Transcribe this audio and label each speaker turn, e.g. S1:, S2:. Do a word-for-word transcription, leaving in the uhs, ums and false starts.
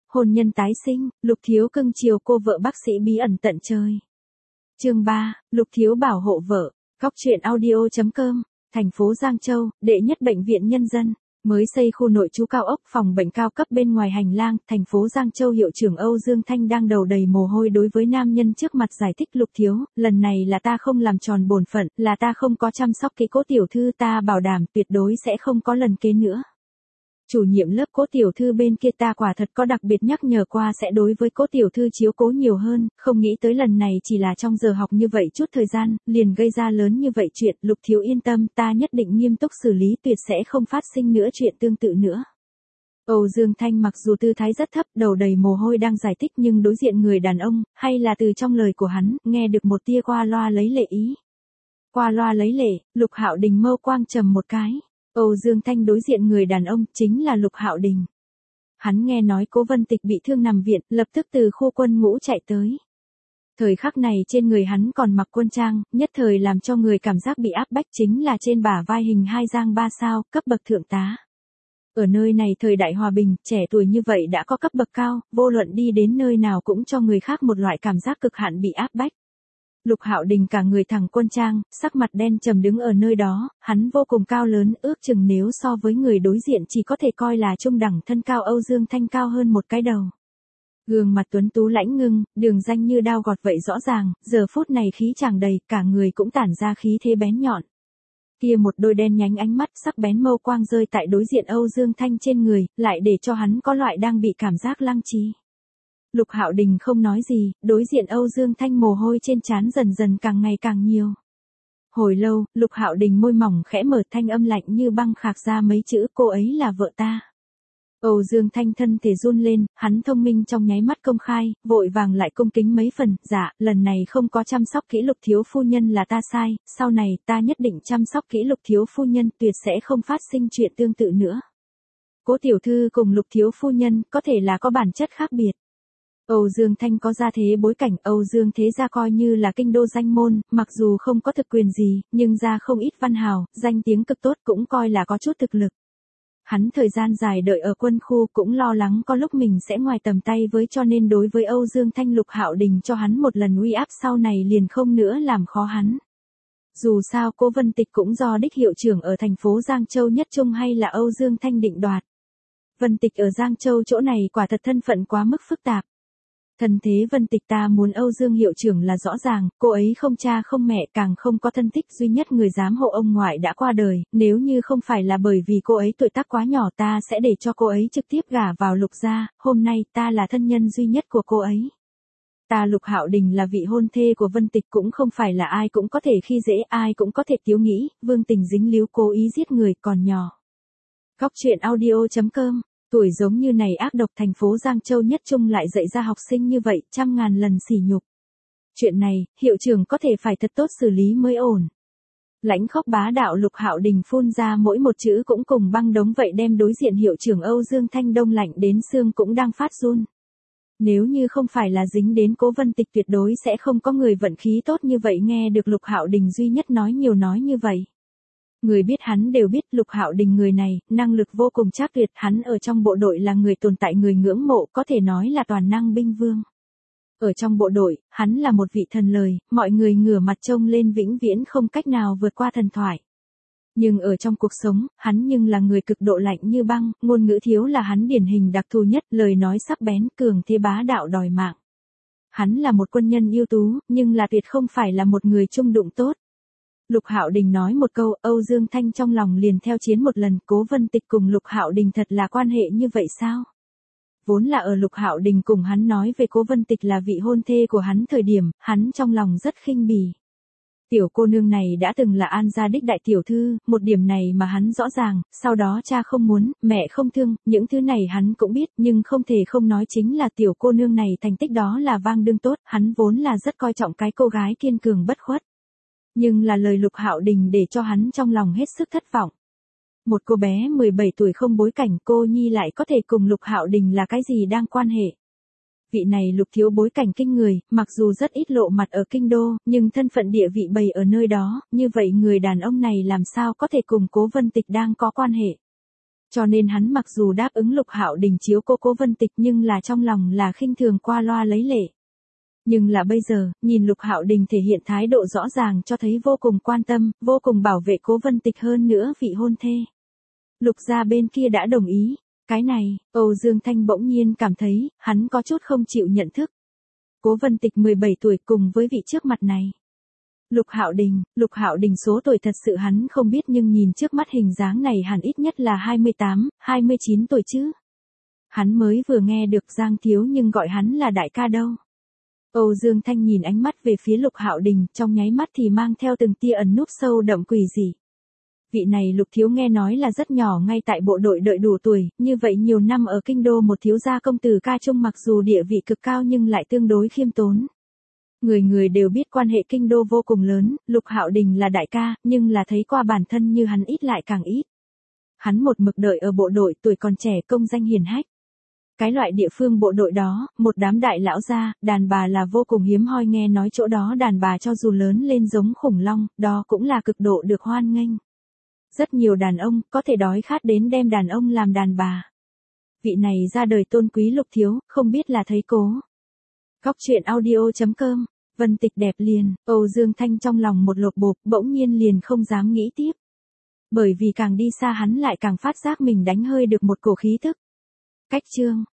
S1: Hôn nhân tái sinh, Lục Thiếu cưng chiều cô vợ bác sĩ bí ẩn tận trời. Chương ba, Lục Thiếu bảo hộ vợ. Góc truyện audio chấm com, thành phố Giang Châu, đệ nhất bệnh viện nhân dân. Mới xây khu nội trú cao ốc phòng bệnh cao cấp bên ngoài hành lang, thành phố Giang Châu. Hiệu trưởng Âu Dương Thanh đang đầu đầy mồ hôi đối với nam nhân trước mặt giải thích. Lục Thiếu, lần này là ta không làm tròn bổn phận, là ta không có chăm sóc kỹ Cố tiểu thư, ta bảo đảm tuyệt đối sẽ không có lần kế nữa. Chủ nhiệm lớp Cố tiểu thư bên kia ta quả thật có đặc biệt nhắc nhở qua sẽ đối với Cố tiểu thư chiếu cố nhiều hơn, không nghĩ tới lần này chỉ là trong giờ học như vậy chút thời gian, liền gây ra lớn như vậy chuyện. Lục Thiếu yên tâm, ta nhất định nghiêm túc xử lý, tuyệt sẽ không phát sinh nữa chuyện tương tự nữa. Âu Dương Thanh mặc dù tư thái rất thấp, đầu đầy mồ hôi đang giải thích, nhưng đối diện người đàn ông, hay là từ trong lời của hắn, nghe được một tia qua loa lấy lệ ý. Qua loa lấy lệ, Lục Hạo Đình mâu quang trầm một cái. Âu Dương Thanh đối diện người đàn ông chính là Lục Hạo Đình. Hắn nghe nói Cố Vân Tịch bị thương nằm viện, lập tức từ khu quân ngũ chạy tới. Thời khắc này trên người hắn còn mặc quân trang, nhất thời làm cho người cảm giác bị áp bách, chính là trên bả vai hình hai giang ba sao, cấp bậc thượng tá. Ở nơi này thời đại hòa bình, trẻ tuổi như vậy đã có cấp bậc cao, vô luận đi đến nơi nào cũng cho người khác một loại cảm giác cực hạn bị áp bách. Lục Hạo Đình cả người thẳng quân trang, sắc mặt đen trầm đứng ở nơi đó, hắn vô cùng cao lớn, ước chừng nếu so với người đối diện chỉ có thể coi là trung đẳng thân cao. Âu Dương Thanh cao hơn một cái đầu. Gương mặt tuấn tú lãnh ngưng, đường danh như đao gọt vậy rõ ràng, giờ phút này khí tràn đầy, cả người cũng tản ra khí thế bén nhọn. Kia một đôi đen nhánh ánh mắt sắc bén mâu quang rơi tại đối diện Âu Dương Thanh trên người, lại để cho hắn có loại đang bị cảm giác lăng trí. Lục Hạo Đình không nói gì, đối diện Âu Dương Thanh mồ hôi trên trán dần dần càng ngày càng nhiều. Hồi lâu, Lục Hạo Đình môi mỏng khẽ mở, thanh âm lạnh như băng khạc ra mấy chữ, cô ấy là vợ ta. Âu Dương Thanh thân thể run lên, hắn thông minh trong nháy mắt công khai, vội vàng lại cung kính mấy phần, dạ, lần này không có chăm sóc kỹ Lục thiếu phu nhân là ta sai, sau này ta nhất định chăm sóc kỹ Lục thiếu phu nhân, tuyệt sẽ không phát sinh chuyện tương tự nữa. Cố tiểu thư cùng Lục thiếu phu nhân có thể là có bản chất khác biệt. Âu Dương Thanh có gia thế bối cảnh, Âu Dương thế gia coi như là kinh đô danh môn, mặc dù không có thực quyền gì, nhưng gia không ít văn hào, danh tiếng cực tốt, cũng coi là có chút thực lực. Hắn thời gian dài đợi ở quân khu cũng lo lắng có lúc mình sẽ ngoài tầm tay với, cho nên đối với Âu Dương Thanh Lục Hạo Đình cho hắn một lần uy áp, sau này liền không nữa làm khó hắn. Dù sao Cố Vân Tịch cũng do đích hiệu trưởng ở thành phố Giang Châu nhất trung hay là Âu Dương Thanh định đoạt. Vân Tịch ở Giang Châu chỗ này quả thật thân phận quá mức phức tạp. Thân thế Vân Tịch ta muốn Âu Dương hiệu trưởng là rõ ràng, cô ấy không cha không mẹ, càng không có thân thích, duy nhất người giám hộ ông ngoại đã qua đời, nếu như không phải là bởi vì cô ấy tuổi tác quá nhỏ, ta sẽ để cho cô ấy trực tiếp gả vào Lục gia, hôm nay ta là thân nhân duy nhất của cô ấy. Ta Lục Hạo Đình là vị hôn thê của Vân Tịch, cũng không phải là ai cũng có thể khi dễ, ai cũng có thể tiếu nghĩ, Vương Tình dính líu cố ý giết người còn nhỏ. Góc truyện audio chấm com. Tuổi giống như này ác độc, thành phố Giang Châu nhất trung lại dạy ra học sinh như vậy, trăm ngàn lần sỉ nhục. Chuyện này, hiệu trưởng có thể phải thật tốt xử lý mới ổn. Lãnh khốc bá đạo Lục Hạo Đình phun ra mỗi một chữ cũng cùng băng đống vậy, đem đối diện hiệu trưởng Âu Dương Thanh đông lạnh đến xương cũng đang phát run. Nếu như không phải là dính đến Cố Vân Tịch, tuyệt đối sẽ không có người vận khí tốt như vậy nghe được Lục Hạo Đình duy nhất nói nhiều nói như vậy. Người biết hắn đều biết Lục Hạo Đình người này, năng lực vô cùng trác tuyệt, hắn ở trong bộ đội là người tồn tại người ngưỡng mộ, có thể nói là toàn năng binh vương. Ở trong bộ đội, hắn là một vị thần lời, mọi người ngửa mặt trông lên, vĩnh viễn không cách nào vượt qua thần thoại. Nhưng ở trong cuộc sống, hắn nhưng là người cực độ lạnh như băng, ngôn ngữ thiếu là hắn điển hình đặc thù nhất, lời nói sắc bén, cường thế bá đạo đòi mạng. Hắn là một quân nhân ưu tú, nhưng là tuyệt không phải là một người trung đụng tốt. Lục Hạo Đình nói một câu, Âu Dương Thanh trong lòng liền theo chiến một lần, Cố Vân Tịch cùng Lục Hạo Đình thật là quan hệ như vậy sao? Vốn là ở Lục Hạo Đình cùng hắn nói về Cố Vân Tịch là vị hôn thê của hắn thời điểm, hắn trong lòng rất khinh bỉ. Tiểu cô nương này đã từng là An gia đích đại tiểu thư, một điểm này mà hắn rõ ràng, sau đó cha không muốn, mẹ không thương, những thứ này hắn cũng biết, nhưng không thể không nói chính là tiểu cô nương này thành tích đó là vang đương tốt, hắn vốn là rất coi trọng cái cô gái kiên cường bất khuất. Nhưng là lời Lục Hạo Đình để cho hắn trong lòng hết sức thất vọng. Một cô bé mười bảy tuổi không bối cảnh, cô nhi lại có thể cùng Lục Hạo Đình là cái gì đang quan hệ. Vị này Lục thiếu bối cảnh kinh người, mặc dù rất ít lộ mặt ở kinh đô, nhưng thân phận địa vị bày ở nơi đó, như vậy người đàn ông này làm sao có thể cùng Cố Vân Tịch đang có quan hệ. Cho nên hắn mặc dù đáp ứng Lục Hạo Đình chiếu cô Cố Vân Tịch nhưng là trong lòng là khinh thường qua loa lấy lệ. Nhưng là bây giờ, nhìn Lục Hạo Đình thể hiện thái độ rõ ràng cho thấy vô cùng quan tâm, vô cùng bảo vệ Cố Vân Tịch hơn nữa vị hôn thê. Lục gia bên kia đã đồng ý. Cái này, Âu Dương Thanh bỗng nhiên cảm thấy, hắn có chút không chịu nhận thức. Cố Vân Tịch mười bảy tuổi cùng với vị trước mặt này. Lục Hạo Đình, Lục Hạo Đình số tuổi thật sự hắn không biết nhưng nhìn trước mắt hình dáng này hẳn ít nhất là hai mươi tám, hai mươi chín tuổi chứ. Hắn mới vừa nghe được Giang Thiếu nhưng gọi hắn là đại ca đâu. Âu Dương Thanh nhìn ánh mắt về phía Lục Hạo Đình, trong nháy mắt thì mang theo từng tia ẩn núp sâu đậm quỷ dị. Vị này Lục thiếu nghe nói là rất nhỏ ngay tại bộ đội đợi đủ tuổi, như vậy nhiều năm ở kinh đô một thiếu gia công tử ca trung mặc dù địa vị cực cao nhưng lại tương đối khiêm tốn. Người người đều biết quan hệ kinh đô vô cùng lớn, Lục Hạo Đình là đại ca, nhưng là thấy qua bản thân như hắn ít lại càng ít. Hắn một mực đợi ở bộ đội tuổi còn trẻ công danh hiển hách. Cái loại địa phương bộ đội đó, một đám đại lão gia, đàn bà là vô cùng hiếm hoi nghe nói chỗ đó đàn bà cho dù lớn lên giống khủng long, đó cũng là cực độ được hoan nghênh. Rất nhiều đàn ông có thể đói khát đến đem đàn ông làm đàn bà. Vị này ra đời tôn quý Lục thiếu, không biết là thấy cố. Góc truyện audio chấm com, Vân Tịch đẹp liền, Âu Dương Thanh trong lòng một lột bột, bỗng nhiên liền không dám nghĩ tiếp. Bởi vì càng đi xa hắn lại càng phát giác mình đánh hơi được một cổ khí thức. Cách chương